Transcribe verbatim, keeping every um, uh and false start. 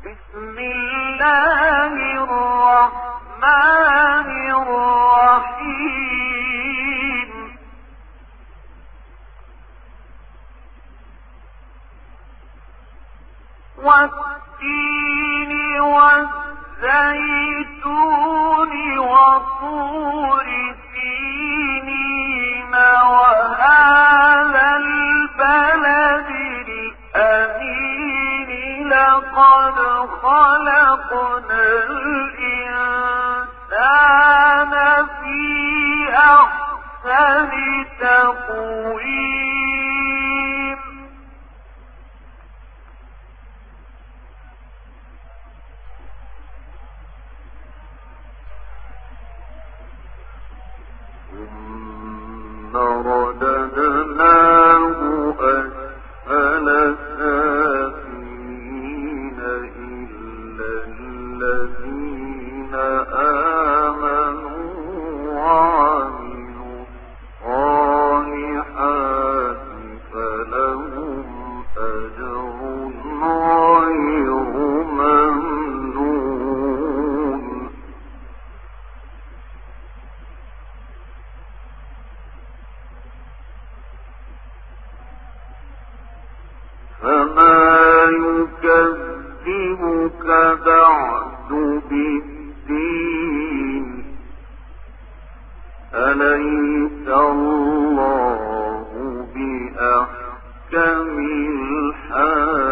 بسم الله الرحمن الرحيم والتين والزيتون وطور سينين وهذا البلد الأمين لقد خلقنا الإنسان في أحسن تقويم ثم رددناه أسفل سافلين إلا الذين آمنوا وعملوا الصالحات فلهم أجر غير ممنون فما يكذبك بعد بالدين أليس الله بأحكم الحاكمين